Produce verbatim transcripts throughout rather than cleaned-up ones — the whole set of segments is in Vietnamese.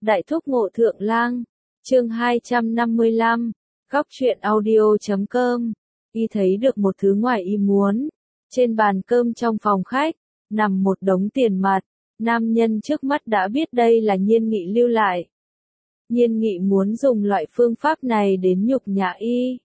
Đại thúc ngộ thượng lang, chương hai trăm năm mươi lăm, góc truyện audio chấm com. Y thấy được một thứ ngoài ý muốn. Trên bàn cơm trong phòng khách, nằm một đống tiền mặt. Nam nhân trước mắt đã biết đây là Nhiên Nghị lưu lại. Nhiên Nghị muốn dùng loại phương pháp này đến nhục nhã y.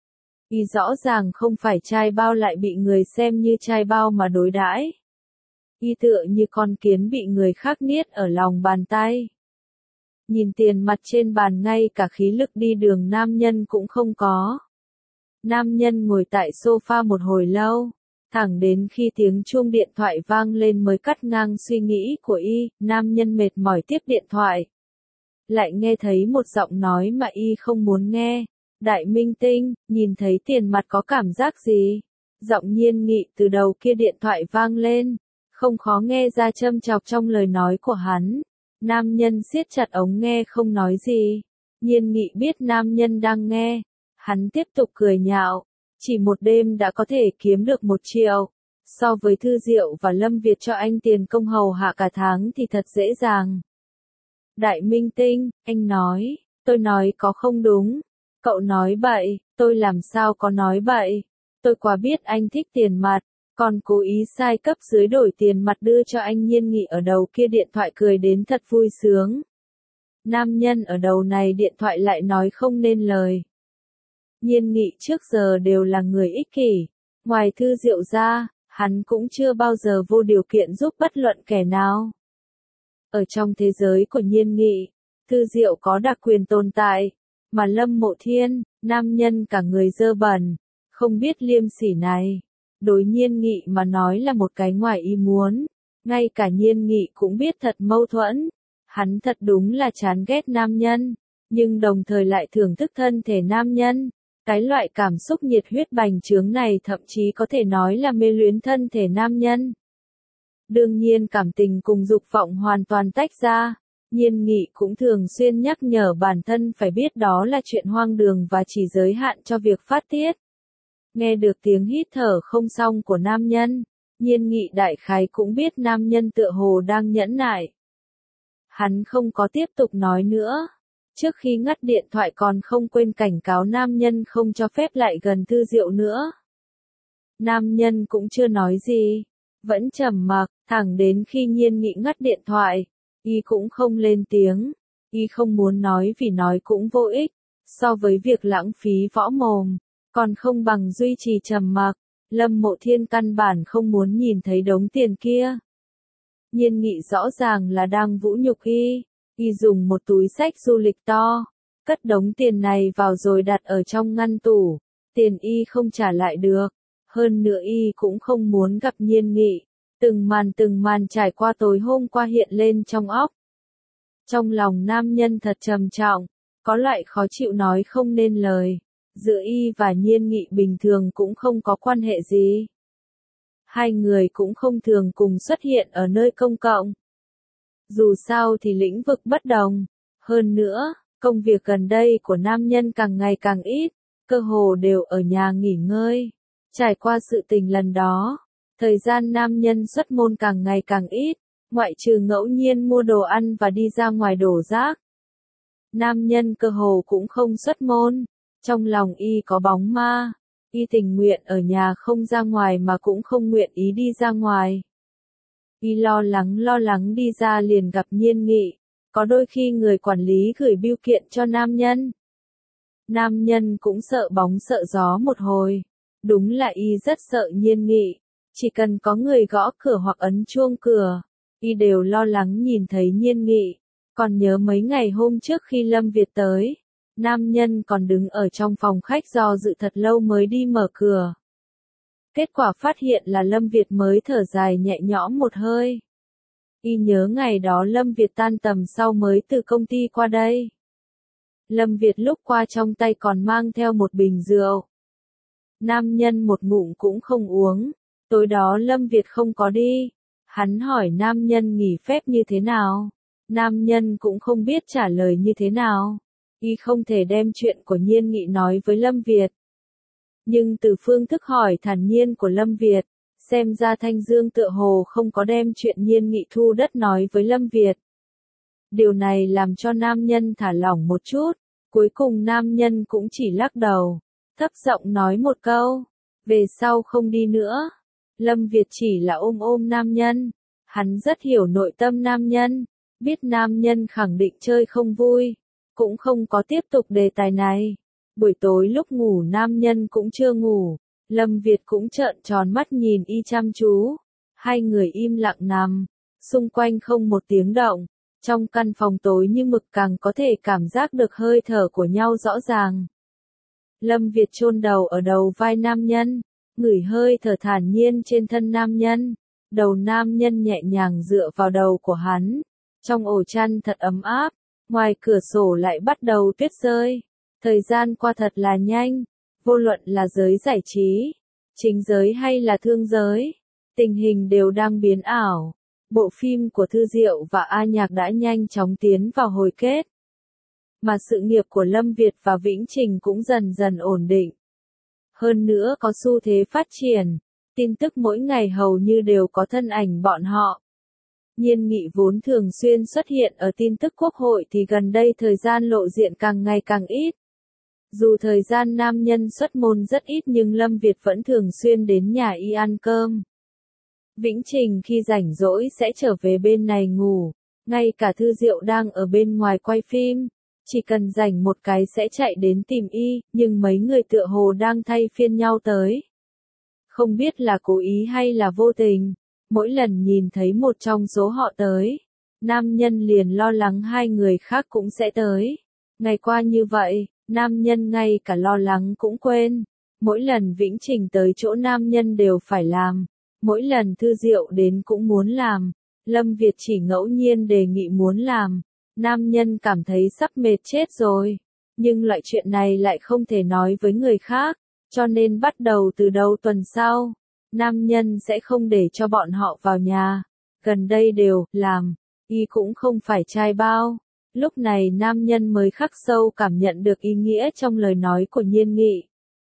Y rõ ràng không phải trai bao lại bị người xem như trai bao mà đối đãi. Y tựa như con kiến bị người khác niết ở lòng bàn tay. Nhìn tiền mặt trên bàn, ngay cả khí lực đi đường nam nhân cũng không có. Nam nhân ngồi tại sofa một hồi lâu, thẳng đến khi tiếng chuông điện thoại vang lên mới cắt ngang suy nghĩ của y. Nam nhân mệt mỏi tiếp điện thoại. Lại nghe thấy một giọng nói mà y không muốn nghe. Đại minh tinh, nhìn thấy tiền mặt có cảm giác gì? Giọng Nhiên Nghị từ đầu kia điện thoại vang lên. Không khó nghe ra châm chọc trong lời nói của hắn. Nam nhân siết chặt ống nghe không nói gì. Nhiên Nghị biết nam nhân đang nghe. Hắn tiếp tục cười nhạo. Chỉ một đêm đã có thể kiếm được một triệu. So với Thư Diệu và Lâm Việt cho anh tiền công hầu hạ cả tháng thì thật dễ dàng. Đại minh tinh, anh nói, tôi nói có không đúng. Cậu nói bậy, tôi làm sao có nói bậy. Tôi quá biết anh thích tiền mặt. Còn cố ý sai cấp dưới đổi tiền mặt đưa cho anh. Nhiên Nghị ở đầu kia điện thoại cười đến thật vui sướng. Nam nhân ở đầu này điện thoại lại nói không nên lời. Nhiên Nghị trước giờ đều là người ích kỷ. Ngoài Thư Diệu ra, hắn cũng chưa bao giờ vô điều kiện giúp bất luận kẻ nào. Ở trong thế giới của Nhiên Nghị, Thư Diệu có đặc quyền tồn tại. Mà Lâm Mộ Thiên, nam nhân cả người dơ bẩn, không biết liêm sỉ này. Đối Nhiên Nghị mà nói là một cái ngoài ý muốn. Ngay cả Nhiên Nghị cũng biết thật mâu thuẫn. Hắn thật đúng là chán ghét nam nhân. Nhưng đồng thời lại thưởng thức thân thể nam nhân. Cái loại cảm xúc nhiệt huyết bành trướng này thậm chí có thể nói là mê luyến thân thể nam nhân. Đương nhiên cảm tình cùng dục vọng hoàn toàn tách ra. Nhiên Nghị cũng thường xuyên nhắc nhở bản thân phải biết đó là chuyện hoang đường và chỉ giới hạn cho việc phát tiết. Nghe được tiếng hít thở không xong của nam nhân, Nhiên Nghị đại khái cũng biết nam nhân tựa hồ đang nhẫn nại. Hắn không có tiếp tục nói nữa. Trước khi ngắt điện thoại còn không quên cảnh cáo nam nhân không cho phép lại gần Thư Diệu nữa. Nam nhân cũng chưa nói gì, vẫn trầm mặc, thẳng đến khi Nhiên Nghị ngắt điện thoại, y cũng không lên tiếng. Y không muốn nói vì nói cũng vô ích, so với việc lãng phí võ mồm, còn không bằng duy trì trầm mặc. Lâm Mộ Thiên căn bản không muốn nhìn thấy đống tiền kia. Nhiên Nghị rõ ràng là đang vũ nhục y. Y dùng một túi xách du lịch to, cất đống tiền này vào rồi đặt ở trong ngăn tủ. Tiền y không trả lại được. Hơn nữa y cũng không muốn gặp Nhiên Nghị. Từng màn từng màn trải qua tối hôm qua hiện lên trong óc. Trong lòng nam nhân thật trầm trọng, có loại khó chịu nói không nên lời. Giữa y và Nhiên Nghị bình thường cũng không có quan hệ gì. Hai người cũng không thường cùng xuất hiện ở nơi công cộng. Dù sao thì lĩnh vực bất đồng. Hơn nữa, công việc gần đây của nam nhân càng ngày càng ít, cơ hồ đều ở nhà nghỉ ngơi. Trải qua sự tình lần đó, thời gian nam nhân xuất môn càng ngày càng ít, ngoại trừ ngẫu nhiên mua đồ ăn và đi ra ngoài đổ rác. Nam nhân cơ hồ cũng không xuất môn. Trong lòng y có bóng ma. Y tình nguyện ở nhà không ra ngoài mà cũng không nguyện ý đi ra ngoài. Y lo lắng lo lắng đi ra liền gặp Nhiên Nghị. Có đôi khi người quản lý gửi bưu kiện cho nam nhân. Nam nhân cũng sợ bóng sợ gió một hồi. Đúng là y rất sợ Nhiên Nghị. Chỉ cần có người gõ cửa hoặc ấn chuông cửa, y đều lo lắng nhìn thấy Nhiên Nghị. Còn nhớ mấy ngày hôm trước khi Lâm Việt tới, nam nhân còn đứng ở trong phòng khách do dự thật lâu mới đi mở cửa. Kết quả phát hiện là Lâm Việt mới thở dài nhẹ nhõm một hơi. Y nhớ ngày đó Lâm Việt tan tầm sau mới từ công ty qua đây. Lâm Việt lúc qua trong tay còn mang theo một bình rượu. Nam nhân một ngụm cũng không uống. Tối đó Lâm Việt không có đi. Hắn hỏi nam nhân nghỉ phép như thế nào. Nam nhân cũng không biết trả lời như thế nào. Y không thể đem chuyện của Nhiên Nghị nói với Lâm Việt. Nhưng từ phương thức hỏi thản nhiên của Lâm Việt, xem ra Thanh Dương tựa hồ không có đem chuyện Nhiên Nghị thu đất nói với Lâm Việt. Điều này làm cho nam nhân thả lỏng một chút, cuối cùng nam nhân cũng chỉ lắc đầu, thấp giọng nói một câu, về sau không đi nữa. Lâm Việt chỉ là ôm ôm nam nhân, hắn rất hiểu nội tâm nam nhân, biết nam nhân khẳng định chơi không vui, cũng không có tiếp tục đề tài này. Buổi tối lúc ngủ nam nhân cũng chưa ngủ, Lâm Việt cũng trợn tròn mắt nhìn y chăm chú, hai người im lặng nằm, xung quanh không một tiếng động, trong căn phòng tối như mực càng có thể cảm giác được hơi thở của nhau rõ ràng. Lâm Việt chôn đầu ở đầu vai nam nhân, ngửi hơi thở thản nhiên trên thân nam nhân, đầu nam nhân nhẹ nhàng dựa vào đầu của hắn, trong ổ chăn thật ấm áp, ngoài cửa sổ lại bắt đầu tuyết rơi. Thời gian qua thật là nhanh, vô luận là giới giải trí, chính giới hay là thương giới, tình hình đều đang biến ảo. Bộ phim của Thư Diệu và A Nhạc đã nhanh chóng tiến vào hồi kết, mà sự nghiệp của Lâm Việt và Vĩnh Trình cũng dần dần ổn định. Hơn nữa có xu thế phát triển, tin tức mỗi ngày hầu như đều có thân ảnh bọn họ. Nhiên Nghị vốn thường xuyên xuất hiện ở tin tức quốc hội thì gần đây thời gian lộ diện càng ngày càng ít. Dù thời gian nam nhân xuất môn rất ít nhưng Lâm Việt vẫn thường xuyên đến nhà y ăn cơm. Vĩnh Trình khi rảnh rỗi sẽ trở về bên này ngủ, ngay cả Thư Diệu đang ở bên ngoài quay phim, chỉ cần rảnh một cái sẽ chạy đến tìm y, nhưng mấy người tựa hồ đang thay phiên nhau tới. Không biết là cố ý hay là vô tình, mỗi lần nhìn thấy một trong số họ tới, nam nhân liền lo lắng hai người khác cũng sẽ tới. Ngày qua như vậy, nam nhân ngay cả lo lắng cũng quên. Mỗi lần Vĩnh Trình tới chỗ nam nhân đều phải làm, mỗi lần Thư Diệu đến cũng muốn làm, Lâm Việt chỉ ngẫu nhiên đề nghị muốn làm. Nam nhân cảm thấy sắp mệt chết rồi, nhưng loại chuyện này lại không thể nói với người khác, cho nên bắt đầu từ đầu tuần sau, nam nhân sẽ không để cho bọn họ vào nhà. Gần đây đều làm, y cũng không phải trai bao. Lúc này nam nhân mới khắc sâu cảm nhận được ý nghĩa trong lời nói của Nhiên Nghị.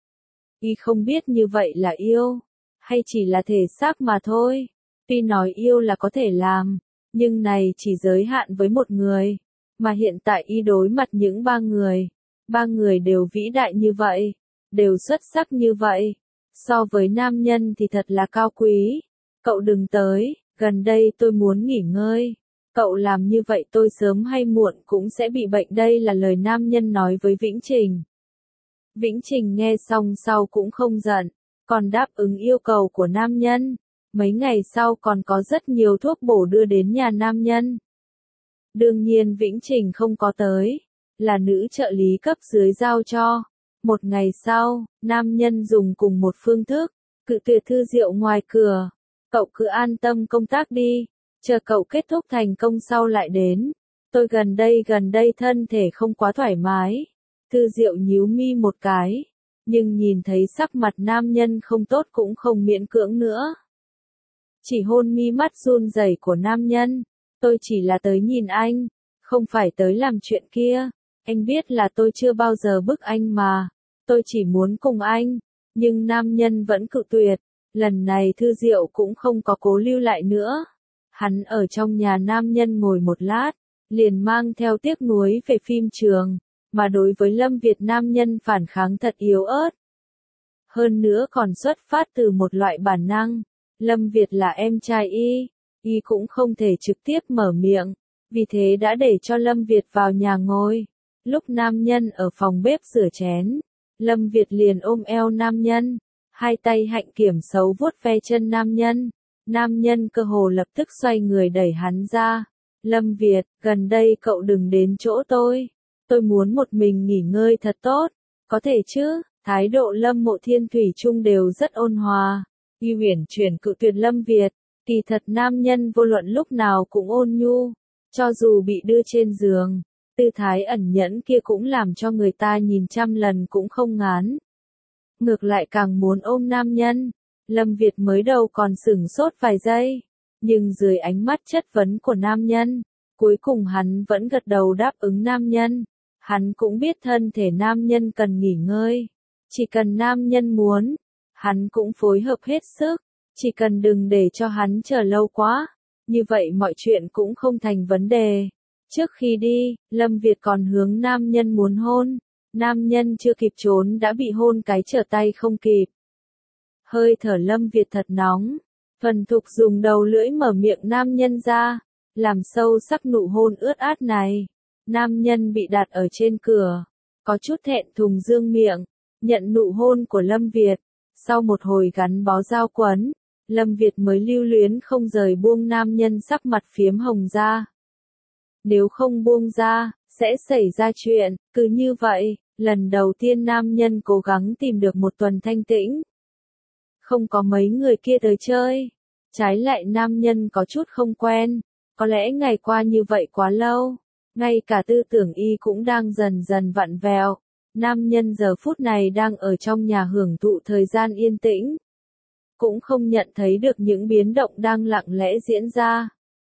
Y không biết như vậy là yêu, hay chỉ là thể xác mà thôi. Tuy nói yêu là có thể làm, nhưng này chỉ giới hạn với một người. Mà hiện tại y đối mặt những ba người, ba người đều vĩ đại như vậy, đều xuất sắc như vậy, so với nam nhân thì thật là cao quý. Cậu đừng tới, gần đây tôi muốn nghỉ ngơi, cậu làm như vậy tôi sớm hay muộn cũng sẽ bị bệnh, đây là lời nam nhân nói với Vĩnh Trình. Vĩnh Trình nghe xong sau cũng không giận, còn đáp ứng yêu cầu của nam nhân, mấy ngày sau còn có rất nhiều thuốc bổ đưa đến nhà nam nhân. Đương nhiên Vĩnh Trình không có tới, là nữ trợ lý cấp dưới giao cho. Một ngày sau, nam nhân dùng cùng một phương thức, cự tuyệt Thư Diệu ngoài cửa. Cậu cứ an tâm công tác đi, chờ cậu kết thúc thành công sau lại đến. Tôi gần đây gần đây thân thể không quá thoải mái. Thư Diệu nhíu mi một cái, nhưng nhìn thấy sắc mặt nam nhân không tốt cũng không miễn cưỡng nữa. Chỉ hôn mi mắt run rẩy của nam nhân. Tôi chỉ là tới nhìn anh, không phải tới làm chuyện kia. Anh biết là tôi chưa bao giờ bức anh mà. Tôi chỉ muốn cùng anh. Nhưng nam nhân vẫn cự tuyệt. Lần này Thư Diệu cũng không có cố lưu lại nữa. Hắn ở trong nhà nam nhân ngồi một lát, liền mang theo tiếc nuối về phim trường. Mà đối với Lâm Việt nam nhân phản kháng thật yếu ớt. Hơn nữa còn xuất phát từ một loại bản năng. Lâm Việt là em trai y. Y cũng không thể trực tiếp mở miệng, vì thế đã để cho Lâm Việt vào nhà ngồi. Lúc nam nhân ở phòng bếp rửa chén, Lâm Việt liền ôm eo nam nhân, hai tay hạnh kiểm xấu vuốt ve chân nam nhân. Nam nhân cơ hồ lập tức xoay người đẩy hắn ra. Lâm Việt, gần đây cậu đừng đến chỗ tôi. Tôi muốn một mình nghỉ ngơi thật tốt. Có thể chứ? Thái độ Lâm Mộ Thiên thủy chung đều rất ôn hòa. Y uyển chuyển cự tuyệt Lâm Việt. Kỳ thật nam nhân vô luận lúc nào cũng ôn nhu, cho dù bị đưa trên giường, tư thái ẩn nhẫn kia cũng làm cho người ta nhìn trăm lần cũng không ngán. Ngược lại càng muốn ôm nam nhân. Lâm Việt mới đầu còn sửng sốt vài giây, nhưng dưới ánh mắt chất vấn của nam nhân, cuối cùng hắn vẫn gật đầu đáp ứng nam nhân. Hắn cũng biết thân thể nam nhân cần nghỉ ngơi, chỉ cần nam nhân muốn, hắn cũng phối hợp hết sức. Chỉ cần đừng để cho hắn chờ lâu quá, như vậy mọi chuyện cũng không thành vấn đề. Trước khi đi, Lâm Việt còn hướng nam nhân muốn hôn. Nam nhân chưa kịp trốn đã bị hôn cái trở tay không kịp. Hơi thở Lâm Việt thật nóng. Thuần thục dùng đầu lưỡi mở miệng nam nhân ra. Làm sâu sắc nụ hôn ướt át này. Nam nhân bị đặt ở trên cửa. Có chút thẹn thùng dương miệng. Nhận nụ hôn của Lâm Việt. Sau một hồi gắn bó giao quấn. Lâm Việt mới lưu luyến không rời buông nam nhân sắc mặt phiếm hồng ra. Nếu không buông ra, sẽ xảy ra chuyện. Cứ như vậy, lần đầu tiên nam nhân cố gắng tìm được một tuần thanh tĩnh. Không có mấy người kia tới chơi. Trái lại nam nhân có chút không quen. Có lẽ ngày qua như vậy quá lâu. Ngay cả tư tưởng y cũng đang dần dần vặn vẹo. Nam nhân giờ phút này đang ở trong nhà hưởng thụ thời gian yên tĩnh. Cũng không nhận thấy được những biến động đang lặng lẽ diễn ra.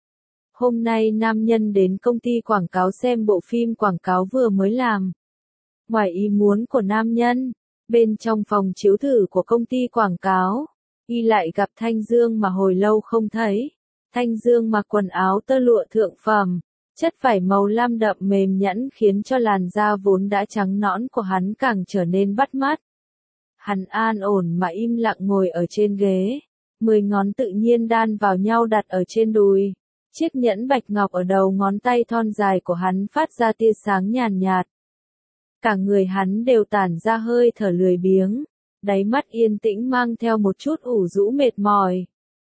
Hôm nay nam nhân đến công ty quảng cáo xem bộ phim quảng cáo vừa mới làm. Ngoài ý muốn của nam nhân, bên trong phòng chiếu thử của công ty quảng cáo, y lại gặp Thanh Dương mà hồi lâu không thấy. Thanh Dương mặc quần áo tơ lụa thượng phẩm, chất vải màu lam đậm mềm nhẵn khiến cho làn da vốn đã trắng nõn của hắn càng trở nên bắt mắt. Hắn an ổn mà im lặng ngồi ở trên ghế, mười ngón tự nhiên đan vào nhau đặt ở trên đùi. Chiếc nhẫn bạch ngọc ở đầu ngón tay thon dài của hắn phát ra tia sáng nhàn nhạt. Cả người hắn đều tản ra hơi thở lười biếng, đáy mắt yên tĩnh mang theo một chút ủ rũ mệt mỏi.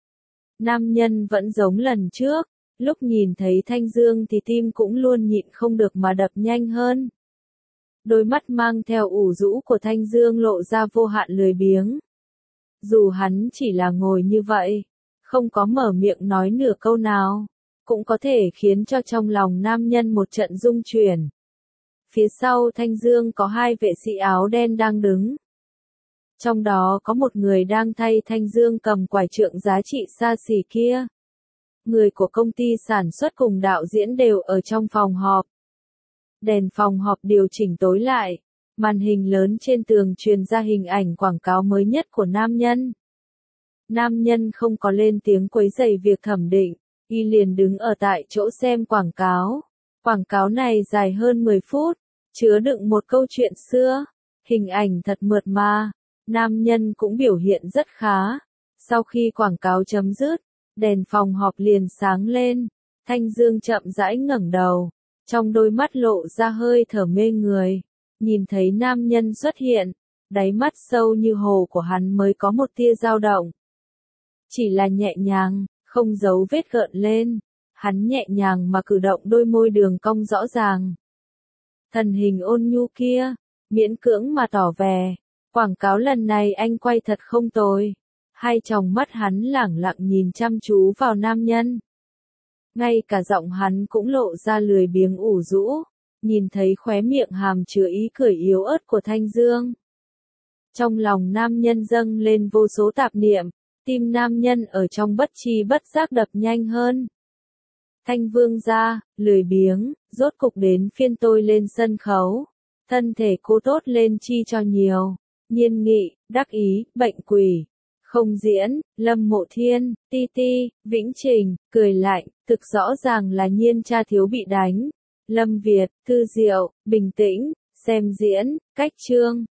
Nam nhân vẫn giống lần trước, lúc nhìn thấy Thanh Dương thì tim cũng luôn nhịn không được mà đập nhanh hơn. Đôi mắt mang theo ủ rũ của Thanh Dương lộ ra vô hạn lười biếng. Dù hắn chỉ là ngồi như vậy, không có mở miệng nói nửa câu nào, cũng có thể khiến cho trong lòng nam nhân một trận rung chuyển. Phía sau Thanh Dương có hai vệ sĩ áo đen đang đứng. Trong đó có một người đang thay Thanh Dương cầm quải trượng giá trị xa xỉ kia. Người của công ty sản xuất cùng đạo diễn đều ở trong phòng họp. Đèn phòng họp điều chỉnh tối lại, màn hình lớn trên tường truyền ra hình ảnh quảng cáo mới nhất của nam nhân. Nam nhân không có lên tiếng quấy rầy việc thẩm định, y liền đứng ở tại chỗ xem quảng cáo. Quảng cáo này dài hơn mười phút, chứa đựng một câu chuyện xưa, hình ảnh thật mượt mà, nam nhân cũng biểu hiện rất khá. Sau khi quảng cáo chấm dứt, đèn phòng họp liền sáng lên, Thanh Dương chậm rãi ngẩng đầu, trong đôi mắt lộ ra hơi thở mê người, nhìn thấy nam nhân xuất hiện, đáy mắt sâu như hồ của hắn mới có một tia dao động. Chỉ là nhẹ nhàng, không giấu vết gợn lên, hắn nhẹ nhàng mà cử động đôi môi đường cong rõ ràng. Thần hình ôn nhu kia, miễn cưỡng mà tỏ vẻ, quảng cáo lần này anh quay thật không tồi. Hai tròng mắt hắn lẳng lặng nhìn chăm chú vào nam nhân. Ngay cả giọng hắn cũng lộ ra lười biếng ủ rũ, nhìn thấy khóe miệng hàm chứa ý cười yếu ớt của Thanh Dương. Trong lòng nam nhân dâng lên vô số tạp niệm, tim nam nhân ở trong bất tri bất giác đập nhanh hơn. Thanh Vương gia, lười biếng, rốt cục đến phiên tôi lên sân khấu. Thân thể cô tốt lên chi cho nhiều. Nhiên Nghị, đắc ý, bệnh quỷ. Không diễn, Lâm Mộ Thiên, Ti Ti, Vĩnh Trình, cười lạnh, thực rõ ràng là Nhiên cha thiếu bị đánh. Lâm Việt, Thư Diệu, bình tĩnh, xem diễn, cách chương.